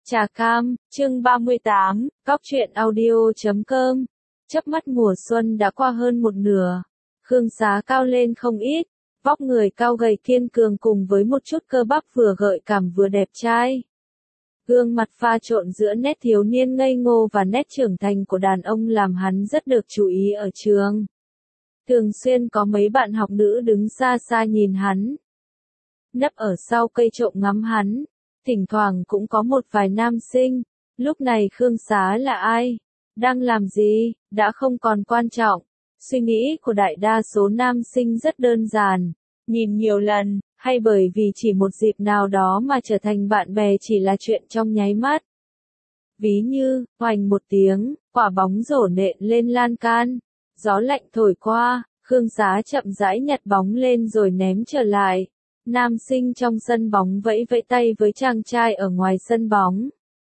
Trà cam, chương 38, Cóc truyện audio.com. Chớp mắt mùa xuân đã qua hơn một nửa. Khương Giá cao lên không ít, vóc người cao gầy kiên cường cùng với một chút cơ bắp vừa gợi cảm vừa đẹp trai. Gương mặt pha trộn giữa nét thiếu niên ngây ngô và nét trưởng thành của đàn ông làm hắn rất được chú ý ở trường. Thường xuyên có mấy bạn học nữ đứng xa xa nhìn hắn, nấp ở sau cây trộm ngắm hắn. Thỉnh thoảng cũng có một vài nam sinh. Lúc này Khương Giá là ai? Đang làm gì? Đã không còn quan trọng. Suy nghĩ của đại đa số nam sinh rất đơn giản. Nhìn nhiều lần, hay bởi vì chỉ một dịp nào đó mà trở thành bạn bè chỉ là chuyện trong nháy mắt. Ví như, hoành một tiếng, quả bóng rổ nện lên lan can. Gió lạnh thổi qua, Khương Giá chậm rãi nhặt bóng lên rồi ném trở lại. Nam sinh trong sân bóng vẫy vẫy tay với chàng trai ở ngoài sân bóng.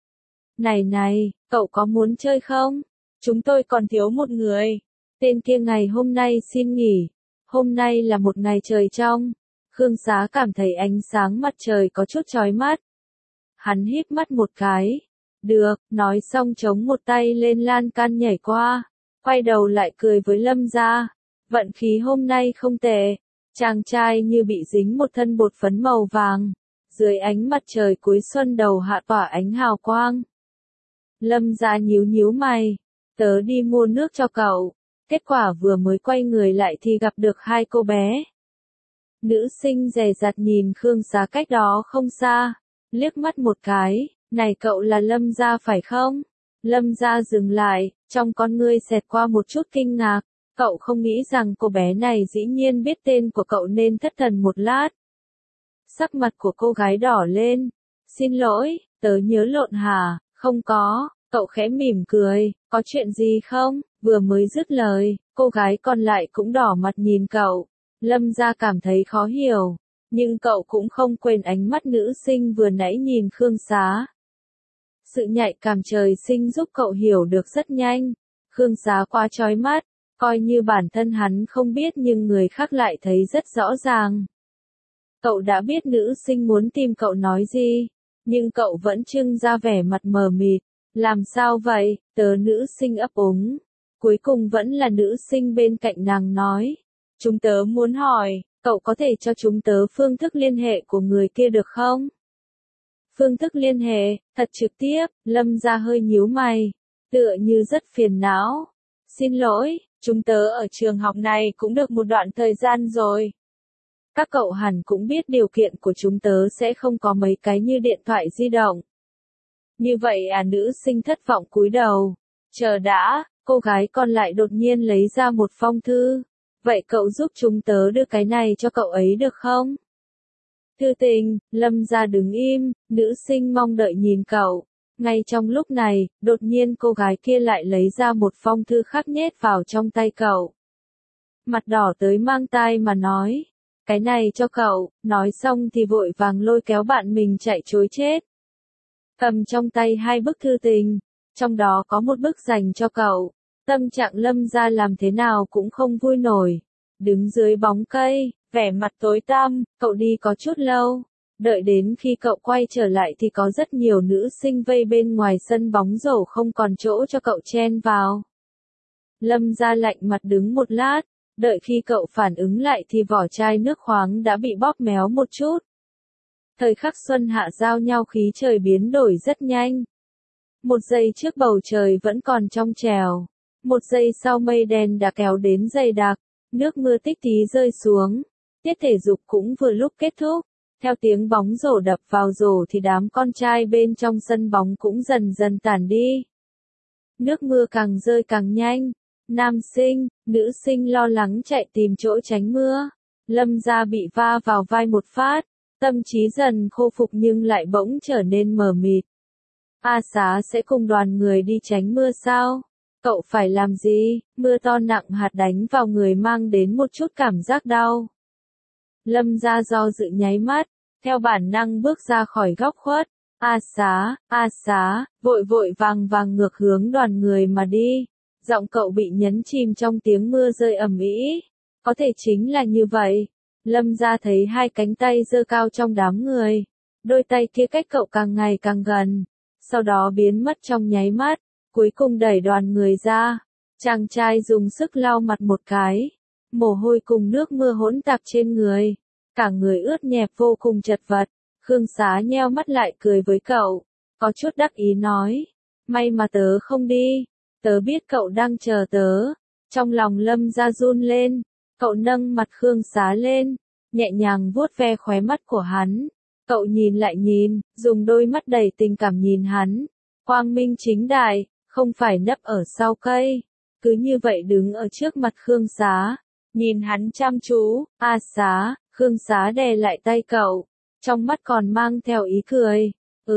Này, cậu có muốn chơi không? Chúng tôi còn thiếu một người. Tên kia ngày hôm nay xin nghỉ. Hôm nay là một ngày trời trong. Khương Giá cảm thấy ánh sáng mặt trời có chút chói mắt. Hắn híp mắt một cái. Được, nói xong chống một tay lên lan can nhảy qua. Quay đầu lại cười với Lâm Gia. Vận khí hôm nay không tệ. Chàng trai như bị dính một thân bột phấn màu vàng, dưới ánh mặt trời cuối xuân đầu hạ tỏa ánh hào quang. Lâm Gia nhíu nhíu mày, tớ đi mua nước cho cậu. Kết quả vừa mới quay người lại thì gặp được hai cô bé. Nữ sinh dè dặt nhìn Khương Giá cách đó không xa, liếc mắt một cái, này cậu là Lâm Gia phải không? Lâm Gia dừng lại, trong con ngươi xẹt qua một chút kinh ngạc. Cậu không nghĩ rằng cô bé này dĩ nhiên biết tên của cậu nên thất thần một lát. Sắc mặt của cô gái đỏ lên. Xin lỗi, tớ nhớ lộn hả? Không có, cậu khẽ mỉm cười, có chuyện gì không? Vừa mới dứt lời, cô gái còn lại cũng đỏ mặt nhìn cậu. Lâm Gia cảm thấy khó hiểu, nhưng cậu cũng không quên ánh mắt nữ sinh vừa nãy nhìn Khương Giá. Sự nhạy cảm trời sinh giúp cậu hiểu được rất nhanh. Khương Giá quá chói mắt. Coi như bản thân hắn không biết nhưng người khác lại thấy rất rõ ràng. Cậu đã biết nữ sinh muốn tìm cậu nói gì, nhưng cậu vẫn trưng ra vẻ mặt mờ mịt. Làm sao vậy? Tớ nữ sinh ấp úng. Cuối cùng vẫn là nữ sinh bên cạnh nàng nói. Chúng tớ muốn hỏi, cậu có thể cho chúng tớ phương thức liên hệ của người kia được không? Phương thức liên hệ, thật trực tiếp, Lâm Gia hơi nhíu mày, tựa như rất phiền não. Xin lỗi. Chúng tớ ở trường học này cũng được một đoạn thời gian rồi. Các cậu hẳn cũng biết điều kiện của chúng tớ sẽ không có mấy cái như điện thoại di động. Như vậy à, nữ sinh thất vọng cúi đầu. Chờ đã, cô gái còn lại đột nhiên lấy ra một phong thư. Vậy cậu giúp chúng tớ đưa cái này cho cậu ấy được không? Thư tình, Lâm Gia đứng im, nữ sinh mong đợi nhìn cậu. Ngay trong lúc này, đột nhiên cô gái kia lại lấy ra một phong thư khác nhét vào trong tay cậu. Mặt đỏ tới mang tai mà nói, cái này cho cậu, nói xong thì vội vàng lôi kéo bạn mình chạy trối chết. Cầm trong tay hai bức thư tình, trong đó có một bức dành cho cậu. Tâm trạng Lâm Gia làm thế nào cũng không vui nổi. Đứng dưới bóng cây, vẻ mặt tối tăm, cậu đi có chút lâu. Đợi đến khi cậu quay trở lại thì có rất nhiều nữ sinh vây bên ngoài sân bóng rổ không còn chỗ cho cậu chen vào. Lâm Gia lạnh mặt đứng một lát, đợi khi cậu phản ứng lại thì vỏ chai nước khoáng đã bị bóp méo một chút. Thời khắc xuân hạ giao nhau khí trời biến đổi rất nhanh. Một giây trước bầu trời vẫn còn trong trèo, một giây sau mây đen đã kéo đến dày đặc, nước mưa tích tí rơi xuống, tiết thể dục cũng vừa lúc kết thúc. Theo tiếng bóng rổ đập vào rổ thì đám con trai bên trong sân bóng cũng dần dần tản đi. Nước mưa càng rơi càng nhanh. Nam sinh, nữ sinh lo lắng chạy tìm chỗ tránh mưa. Lâm Gia bị va vào vai một phát. Tâm trí dần khôi phục nhưng lại bỗng trở nên mờ mịt. A Xá sẽ cùng đoàn người đi tránh mưa sao? Cậu phải làm gì? Mưa to nặng hạt đánh vào người mang đến một chút cảm giác đau. Lâm Gia do dự nháy mắt, theo bản năng bước ra khỏi góc khuất. A Xá, vội vội vàng ngược hướng đoàn người mà đi. Giọng cậu bị nhấn chìm trong tiếng mưa rơi ầm ĩ. Có thể chính là như vậy. Lâm Gia thấy hai cánh tay giơ cao trong đám người. Đôi tay kia cách cậu càng ngày càng gần. sau đó biến mất trong nháy mắt, cuối cùng đẩy đoàn người ra. Chàng trai dùng sức lau mặt một cái, mồ hôi cùng nước mưa hỗn tạp trên người, cả người ướt nhẹp vô cùng chật vật. Khương Xá nheo mắt lại cười với cậu, có chút đắc ý nói, may mà tớ không đi, tớ biết cậu đang chờ tớ. Trong lòng Lâm Gia run lên, cậu nâng mặt Khương Xá lên, nhẹ nhàng vuốt ve khóe mắt của hắn. Cậu nhìn lại nhìn, dùng đôi mắt đầy tình cảm nhìn hắn, quang minh chính đại, không phải nấp ở sau cây. Cứ như vậy đứng ở trước mặt Khương Xá, nhìn hắn chăm chú. A Xá, Khương Xá đè lại tay cậu, trong mắt còn mang theo ý cười.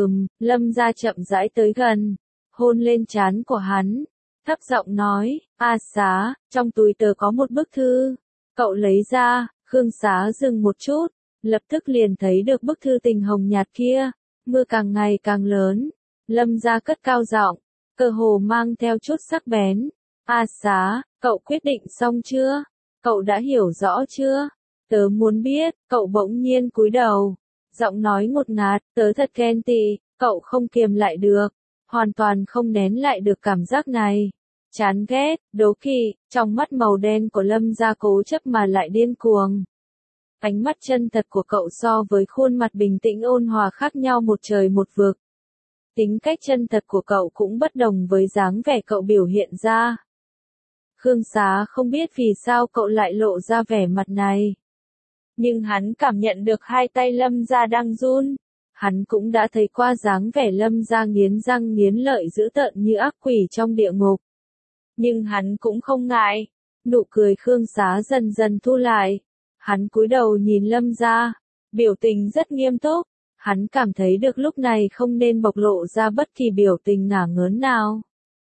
Lâm Gia chậm rãi tới gần, hôn lên trán của hắn, thấp giọng nói, A Xá, trong túi tớ có một bức thư. Cậu lấy ra. Khương Xá dừng một chút, lập tức liền thấy được bức thư tình hồng nhạt kia. Mưa càng ngày càng lớn, Lâm Gia cất cao giọng, cơ hồ mang theo chút sắc bén. A Xá, cậu quyết định xong chưa? Cậu đã hiểu rõ chưa? Tớ muốn biết. Cậu bỗng nhiên cúi đầu, giọng nói ngột ngạt, tớ thật ghen tị. Cậu không kiềm lại được, hoàn toàn không nén lại được cảm giác này. Chán ghét, đố kỵ, trong mắt màu đen của Lâm Gia cố chấp mà lại điên cuồng. Ánh mắt chân thật của cậu so với khuôn mặt bình tĩnh ôn hòa khác nhau một trời một vực. Tính cách chân thật của cậu cũng bất đồng với dáng vẻ cậu biểu hiện ra. Khương Xá không biết vì sao cậu lại lộ ra vẻ mặt này. Nhưng hắn cảm nhận được hai tay Lâm Gia đang run. Hắn cũng đã thấy qua dáng vẻ Lâm Gia nghiến răng nghiến lợi dữ tợn như ác quỷ trong địa ngục. Nhưng hắn cũng không ngại. Nụ cười Khương Xá dần dần thu lại. Hắn cúi đầu nhìn Lâm Gia, biểu tình rất nghiêm túc. Hắn cảm thấy được lúc này không nên bộc lộ ra bất kỳ biểu tình ngả ngớn nào.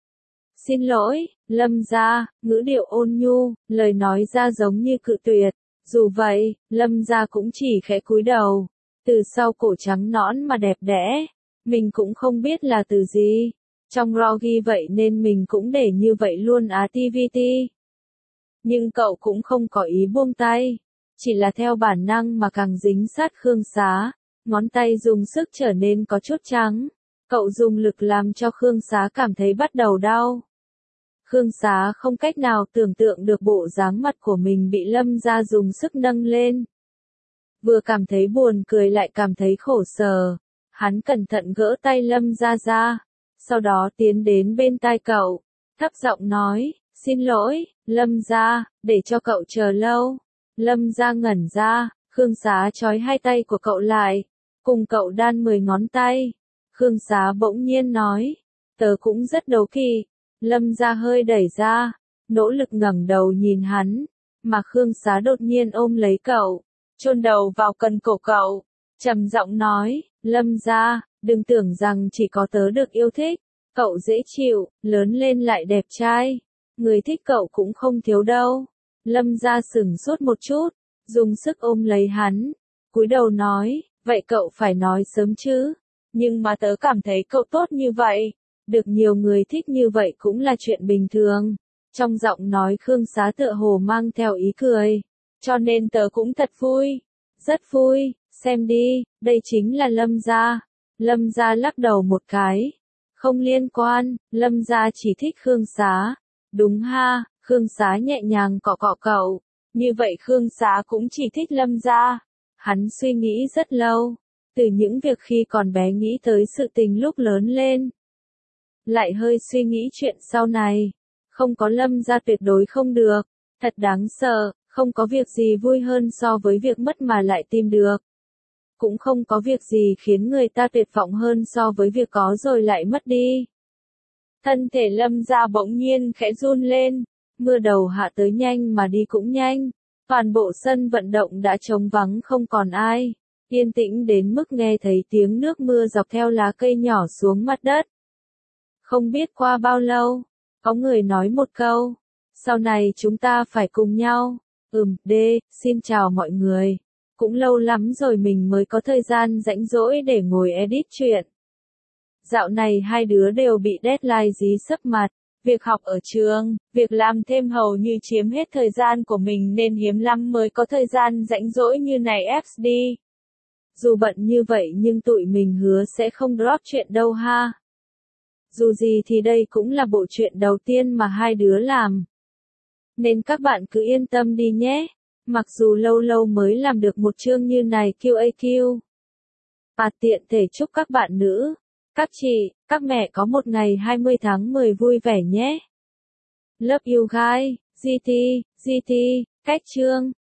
Xin lỗi, Lâm Gia, ngữ điệu ôn nhu, lời nói ra giống như cự tuyệt. Dù vậy, Lâm Gia cũng chỉ khẽ cúi đầu. Từ sau cổ trắng nõn mà đẹp đẽ, mình cũng không biết là từ gì. Trong raw ghi vậy nên mình cũng để như vậy luôn activity. Nhưng cậu cũng không có ý buông tay, chỉ là theo bản năng mà càng dính sát Khương Xá, ngón tay dùng sức trở nên có chút trắng. Cậu dùng lực làm cho Khương Xá cảm thấy bắt đầu đau. Khương Xá không cách nào tưởng tượng được bộ dáng mặt của mình bị Lâm Gia dùng sức nâng lên. Vừa cảm thấy buồn cười lại cảm thấy khổ sở. Hắn cẩn thận gỡ tay Lâm Gia ra, sau đó tiến đến bên tai cậu, thấp giọng nói, xin lỗi, Lâm Gia, để cho cậu chờ lâu. Lâm Gia ngẩn ra, Khương Xá trói hai tay của cậu lại, cùng cậu đan 10 ngón tay. Khương Xá bỗng nhiên nói, tớ cũng rất đố kỵ. Lâm Gia hơi đẩy ra, nỗ lực ngẩng đầu nhìn hắn, mà Khương Xá đột nhiên ôm lấy cậu, chôn đầu vào cần cổ cậu, trầm giọng nói, Lâm Gia, đừng tưởng rằng chỉ có tớ được yêu thích, cậu dễ chịu, lớn lên lại đẹp trai, người thích cậu cũng không thiếu đâu. Lâm Gia sững sốt một chút, dùng sức ôm lấy hắn, cúi đầu nói, vậy cậu phải nói sớm chứ, nhưng mà tớ cảm thấy cậu tốt như vậy, được nhiều người thích như vậy cũng là chuyện bình thường. Trong giọng nói Khương Xá tựa hồ mang theo ý cười, cho nên tớ cũng thật vui, rất vui, xem đi, đây chính là Lâm Gia. Lâm Gia lắc đầu một cái, không liên quan, Lâm Gia chỉ thích Khương Xá. Đúng ha, Khương Xá nhẹ nhàng cọ cọ cậu, như vậy Khương Xá cũng chỉ thích Lâm Gia. Hắn suy nghĩ rất lâu, từ những việc khi còn bé nghĩ tới sự tình lúc lớn lên. Lại hơi suy nghĩ chuyện sau này, không có Lâm Gia tuyệt đối không được, thật đáng sợ, không có việc gì vui hơn so với việc mất mà lại tìm được. Cũng không có việc gì khiến người ta tuyệt vọng hơn so với việc có rồi lại mất đi. Thân thể Lâm Gia bỗng nhiên khẽ run lên, mưa đầu hạ tới nhanh mà đi cũng nhanh, toàn bộ sân vận động đã trống vắng không còn ai, yên tĩnh đến mức nghe thấy tiếng nước mưa dọc theo lá cây nhỏ xuống mặt đất. Không biết qua bao lâu, có người nói một câu, sau này chúng ta phải cùng nhau. Xin chào mọi người. Cũng lâu lắm rồi mình mới có thời gian rảnh rỗi để ngồi edit chuyện. Dạo này hai đứa đều bị deadline dí sấp mặt, việc học ở trường, việc làm thêm hầu như chiếm hết thời gian của mình nên hiếm lắm mới có thời gian rảnh rỗi như này FD. Dù bận như vậy nhưng tụi mình hứa sẽ không drop chuyện đâu ha. Dù gì thì đây cũng là bộ truyện đầu tiên mà hai đứa làm. Nên các bạn cứ yên tâm đi nhé. Mặc dù lâu lâu mới làm được một chương như này QAQ. Tiện thể chúc các bạn nữ, các chị, các mẹ có một ngày 20 tháng 10 vui vẻ nhé. Love you guys, GT, cách chương.